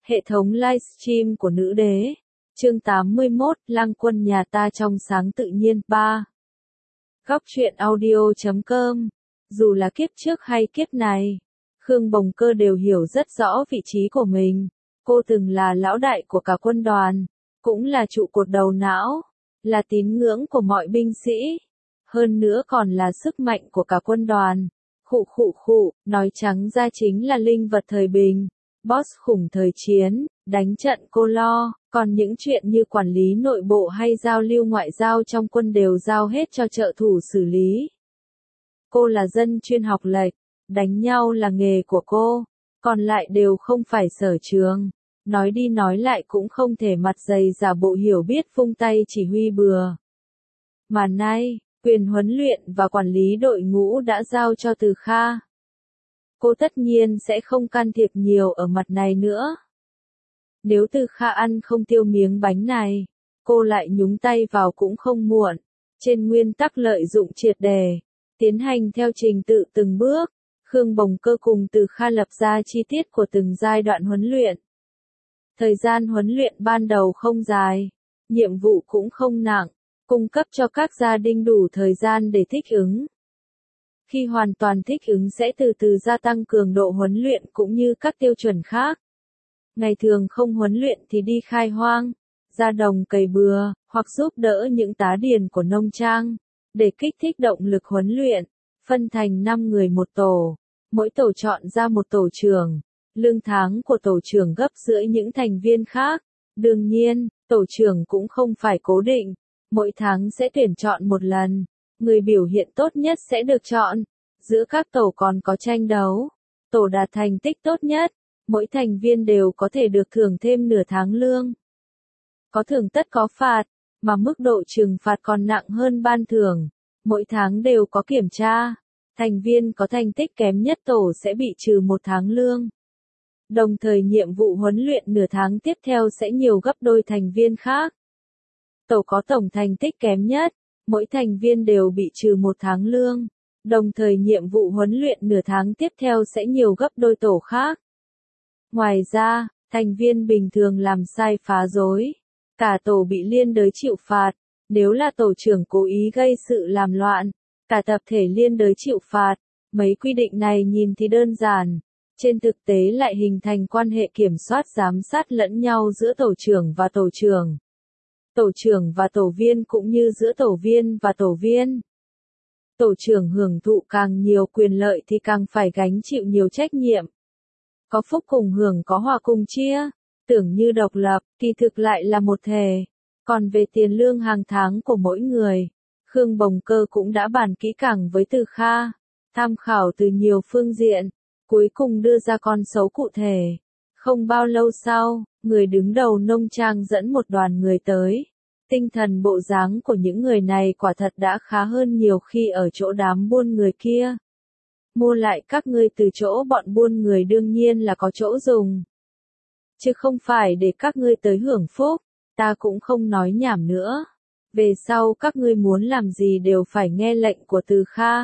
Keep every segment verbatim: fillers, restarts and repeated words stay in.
Hệ thống livestream của nữ đế. Chương tám mươi mốt, Lang quân nhà ta trong sáng tự nhiên. ba. Góc truyện audio chấm com. Dù là kiếp trước hay kiếp này, Khương Bồng Cơ đều hiểu rất rõ vị trí của mình. Cô từng là lão đại của cả quân đoàn, cũng là trụ cột đầu não, là tín ngưỡng của mọi binh sĩ, hơn nữa còn là sức mạnh của cả quân đoàn. Khụ khụ khụ, nói trắng ra chính là linh vật thời bình, boss khủng thời chiến, đánh trận cô lo, còn những chuyện như quản lý nội bộ hay giao lưu ngoại giao trong quân đều giao hết cho trợ thủ xử lý. Cô là dân chuyên học lệch, đánh nhau là nghề của cô, còn lại đều không phải sở trường. Nói đi nói lại cũng không thể mặt dày giả bộ hiểu biết vung tay chỉ huy bừa. Mà nay, quyền huấn luyện và quản lý đội ngũ đã giao cho Từ Kha. Cô tất nhiên sẽ không can thiệp nhiều ở mặt này nữa. Nếu Từ Kha ăn không tiêu miếng bánh này, cô lại nhúng tay vào cũng không muộn. Trên nguyên tắc lợi dụng triệt đề, tiến hành theo trình tự từng bước, Khương Bồng Cơ cùng Từ Kha lập ra chi tiết của từng giai đoạn huấn luyện. Thời gian huấn luyện ban đầu không dài, nhiệm vụ cũng không nặng, cung cấp cho các gia đình đủ thời gian để thích ứng. Khi hoàn toàn thích ứng sẽ từ từ gia tăng cường độ huấn luyện cũng như các tiêu chuẩn khác. Ngày thường không huấn luyện thì đi khai hoang, ra đồng cày bừa, hoặc giúp đỡ những tá điền của nông trang, để kích thích động lực huấn luyện. Phân thành năm người một tổ, mỗi tổ chọn ra một tổ trưởng. Lương tháng của tổ trưởng gấp rưỡi những thành viên khác. Đương nhiên, tổ trưởng cũng không phải cố định, mỗi tháng sẽ tuyển chọn một lần. Người biểu hiện tốt nhất sẽ được chọn. Giữa các tổ còn có tranh đấu. Tổ đạt thành tích tốt nhất, mỗi thành viên đều có thể được thưởng thêm nửa tháng lương. Có thưởng tất có phạt, mà mức độ trừng phạt còn nặng hơn ban thưởng. Mỗi tháng đều có kiểm tra. Thành viên có thành tích kém nhất tổ sẽ bị trừ một tháng lương. Đồng thời nhiệm vụ huấn luyện nửa tháng tiếp theo sẽ nhiều gấp đôi thành viên khác. Tổ có tổng thành tích kém nhất, mỗi thành viên đều bị trừ một tháng lương. Đồng thời nhiệm vụ huấn luyện nửa tháng tiếp theo sẽ nhiều gấp đôi tổ khác. Ngoài ra, thành viên bình thường làm sai phá rối, cả tổ bị liên đới chịu phạt. Nếu là tổ trưởng cố ý gây sự làm loạn, cả tập thể liên đới chịu phạt. Mấy quy định này nhìn thì đơn giản, trên thực tế lại hình thành quan hệ kiểm soát giám sát lẫn nhau giữa tổ trưởng và tổ trưởng, tổ trưởng và tổ viên cũng như giữa tổ viên và tổ viên. Tổ trưởng hưởng thụ càng nhiều quyền lợi thì càng phải gánh chịu nhiều trách nhiệm. Có phúc cùng hưởng có hòa cùng chia, tưởng như độc lập, kỳ thực lại là một thể. Còn về tiền lương hàng tháng của mỗi người, Khương Bồng Cơ cũng đã bàn kỹ càng với Từ Kha, tham khảo từ nhiều phương diện, cuối cùng đưa ra con số cụ thể. Không bao lâu sau, người đứng đầu nông trang dẫn một đoàn người tới. Tinh thần bộ dáng của những người này quả thật đã khá hơn nhiều khi ở chỗ đám buôn người kia. Mua lại các ngươi từ chỗ bọn buôn người đương nhiên là có chỗ dùng, chứ không phải để các ngươi tới hưởng phúc. Ta cũng không nói nhảm nữa. Về sau các ngươi muốn làm gì đều phải nghe lệnh của Từ Kha.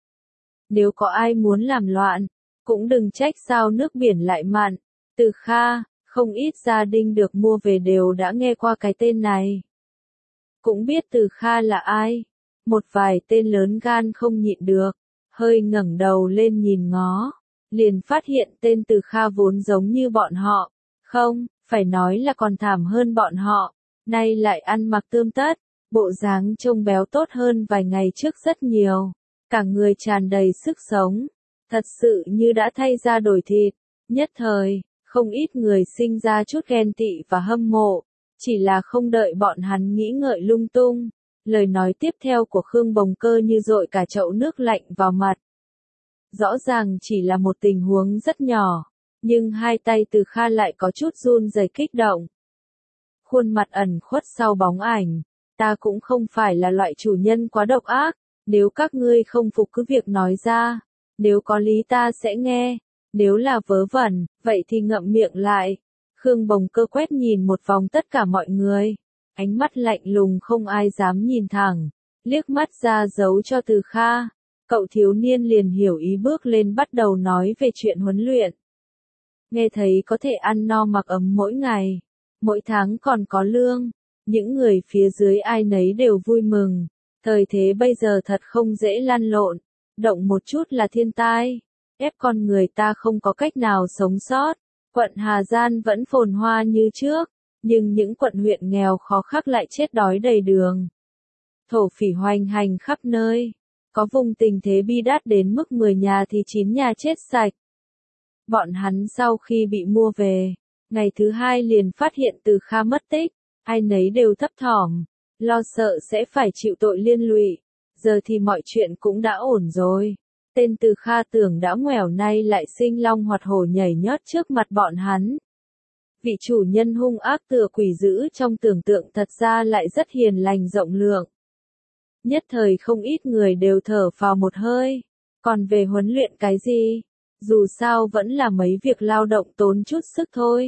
Nếu có ai muốn làm loạn, cũng đừng trách sao nước biển lại mặn. Từ Kha, không ít gia đình được mua về đều đã nghe qua cái tên này. Cũng biết Từ Kha là ai. Một vài tên lớn gan không nhịn được, hơi ngẩng đầu lên nhìn ngó, liền phát hiện tên Từ Kha vốn giống như bọn họ. Không, phải nói là còn thảm hơn bọn họ. Nay lại ăn mặc tươm tất, bộ dáng trông béo tốt hơn vài ngày trước rất nhiều. Cả người tràn đầy sức sống, thật sự như đã thay da đổi thịt. Nhất thời, không ít người sinh ra chút ghen tị và hâm mộ, chỉ là không đợi bọn hắn nghĩ ngợi lung tung. Lời nói tiếp theo của Khương Bồng Cơ như dội cả chậu nước lạnh vào mặt. Rõ ràng chỉ là một tình huống rất nhỏ, nhưng hai tay Từ Kha lại có chút run rẩy kích động. Khuôn mặt ẩn khuất sau bóng ảnh, ta cũng không phải là loại chủ nhân quá độc ác, nếu các ngươi không phục cứ việc nói ra, nếu có lý ta sẽ nghe, nếu là vớ vẩn, vậy thì ngậm miệng lại. Khương Bồng Cơ quét nhìn một vòng tất cả mọi người, ánh mắt lạnh lùng không ai dám nhìn thẳng, liếc mắt ra dấu cho Từ Kha. Cậu thiếu niên liền hiểu ý bước lên bắt đầu nói về chuyện huấn luyện. nghe thấy có thể ăn no mặc ấm mỗi ngày, mỗi tháng còn có lương, những người phía dưới ai nấy đều vui mừng. Thời thế bây giờ thật không dễ lăn lộn, động một chút là thiên tai, ép con người ta không có cách nào sống sót. Quận Hà Giang vẫn phồn hoa như trước, nhưng những quận huyện nghèo khó khắc lại chết đói đầy đường. Thổ phỉ hoành hành khắp nơi, có vùng tình thế bi đát đến mức mười nhà thì chín nhà chết sạch. Bọn hắn sau khi bị mua về, ngày thứ hai liền phát hiện Từ Kha mất tích, ai nấy đều thấp thỏm, lo sợ sẽ phải chịu tội liên lụy. Giờ thì mọi chuyện cũng đã ổn rồi. Tên Từ Kha tưởng đã ngoẻo nay lại sinh long hoạt hổ nhảy nhót trước mặt bọn hắn. Vị chủ nhân hung ác tựa quỷ dữ trong tưởng tượng thật ra lại rất hiền lành rộng lượng. Nhất thời không ít người đều thở phào một hơi. Còn về huấn luyện cái gì? Dù sao vẫn là mấy việc lao động tốn chút sức thôi.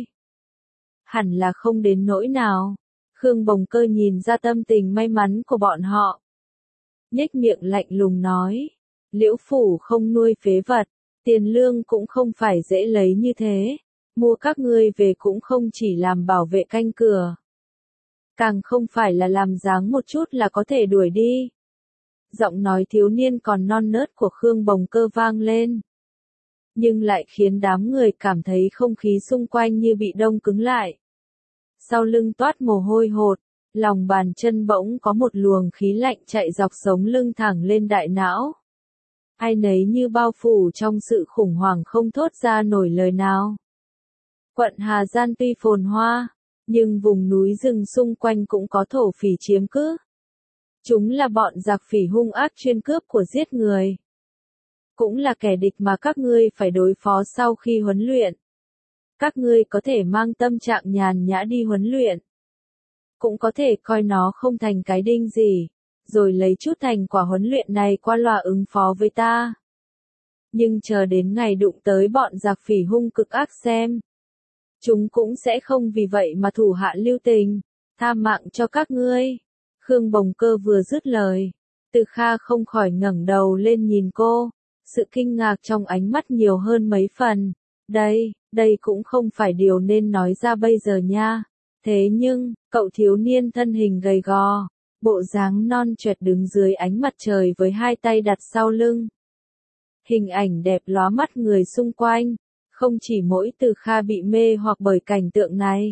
Hẳn là không đến nỗi nào. Khương Bồng Cơ nhìn ra tâm tình may mắn của bọn họ. Nhếch miệng lạnh lùng nói. Liễu phủ không nuôi phế vật, tiền lương cũng không phải dễ lấy như thế. Mua các ngươi về cũng không chỉ làm bảo vệ canh cửa. Càng không phải là làm dáng một chút là có thể đuổi đi. Giọng nói thiếu niên còn non nớt của Khương Bồng Cơ vang lên. Nhưng lại khiến đám người cảm thấy không khí xung quanh như bị đông cứng lại. Sau lưng toát mồ hôi hột, lòng bàn chân bỗng có một luồng khí lạnh chạy dọc sống lưng thẳng lên đại não. Ai nấy như bao phủ trong sự khủng hoảng không thốt ra nổi lời nào. Quận Hà Giang tuy phồn hoa, nhưng vùng núi rừng xung quanh cũng có thổ phỉ chiếm cứ. Chúng là bọn giặc phỉ hung ác chuyên cướp của giết người. Cũng là kẻ địch mà các ngươi phải đối phó sau khi huấn luyện. Các ngươi có thể mang tâm trạng nhàn nhã đi huấn luyện. Cũng có thể coi nó không thành cái đinh gì, rồi lấy chút thành quả huấn luyện này qua loa ứng phó với ta. Nhưng chờ đến ngày đụng tới bọn giặc phỉ hung cực ác xem. Chúng cũng sẽ không vì vậy mà thủ hạ lưu tình, tha mạng cho các ngươi. Khương Bồng Cơ vừa dứt lời, Từ Kha không khỏi ngẩng đầu lên nhìn cô, sự kinh ngạc trong ánh mắt nhiều hơn mấy phần. Đây, đây cũng không phải điều nên nói ra bây giờ nha. Thế nhưng, cậu thiếu niên thân hình gầy gò, bộ dáng non choẹt đứng dưới ánh mặt trời với hai tay đặt sau lưng. Hình ảnh đẹp lóa mắt người xung quanh, không chỉ mỗi Từ Kha bị mê hoặc bởi cảnh tượng này.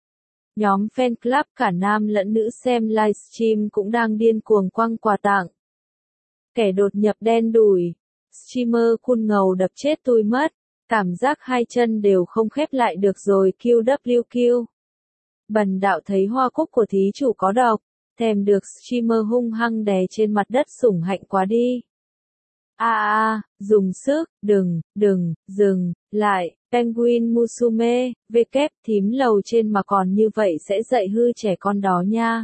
Nhóm fan club cả nam lẫn nữ xem livestream cũng đang điên cuồng quăng quà tặng. Kẻ đột nhập đen đủi, streamer cool ngầu đập chết tôi mất, cảm giác hai chân đều không khép lại được rồi Q W Q. Bần đạo thấy hoa cúc của thí chủ có độc, thèm được streamer hung hăng đè trên mặt đất sủng hạnh quá đi. A a, dùng sức, đừng, đừng, dừng, lại, Penguin Musume, V kép thím lầu trên mà còn như vậy sẽ dạy hư trẻ con đó nha.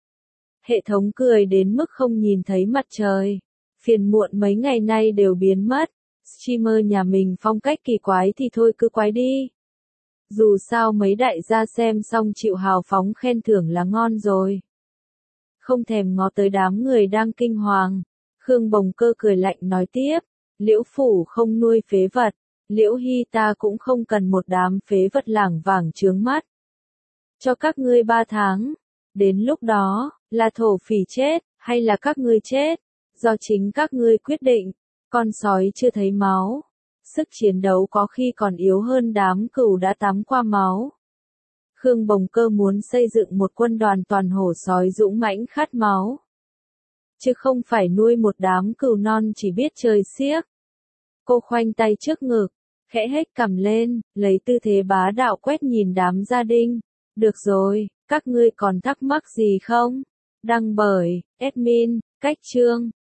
Hệ thống cười đến mức không nhìn thấy mặt trời. Phiền muộn mấy ngày nay đều biến mất. Streamer nhà mình phong cách kỳ quái thì thôi cứ quái đi. Dù sao mấy đại gia xem xong chịu hào phóng khen thưởng là ngon rồi. Không thèm ngó tới đám người đang kinh hoàng. Khương Bồng Cơ cười lạnh nói tiếp. Liễu phủ không nuôi phế vật. Liễu Hy ta cũng không cần một đám phế vật lảng vảng chướng mắt. Cho các ngươi ba tháng. Đến lúc đó, là thổ phỉ chết, hay là các ngươi chết. Do chính các ngươi quyết định. Con sói chưa thấy máu. Sức chiến đấu có khi còn yếu hơn đám cừu đã tắm qua máu. Khương Bồng Cơ muốn xây dựng một quân đoàn toàn hổ sói dũng mãnh khát máu. Chứ không phải nuôi một đám cừu non chỉ biết chơi xiếc. Cô khoanh tay trước ngực, khẽ hếch cằm lên, lấy tư thế bá đạo quét nhìn đám gia đình. Được rồi, các ngươi còn thắc mắc gì không? Đăng bởi, admin, Cách Chương.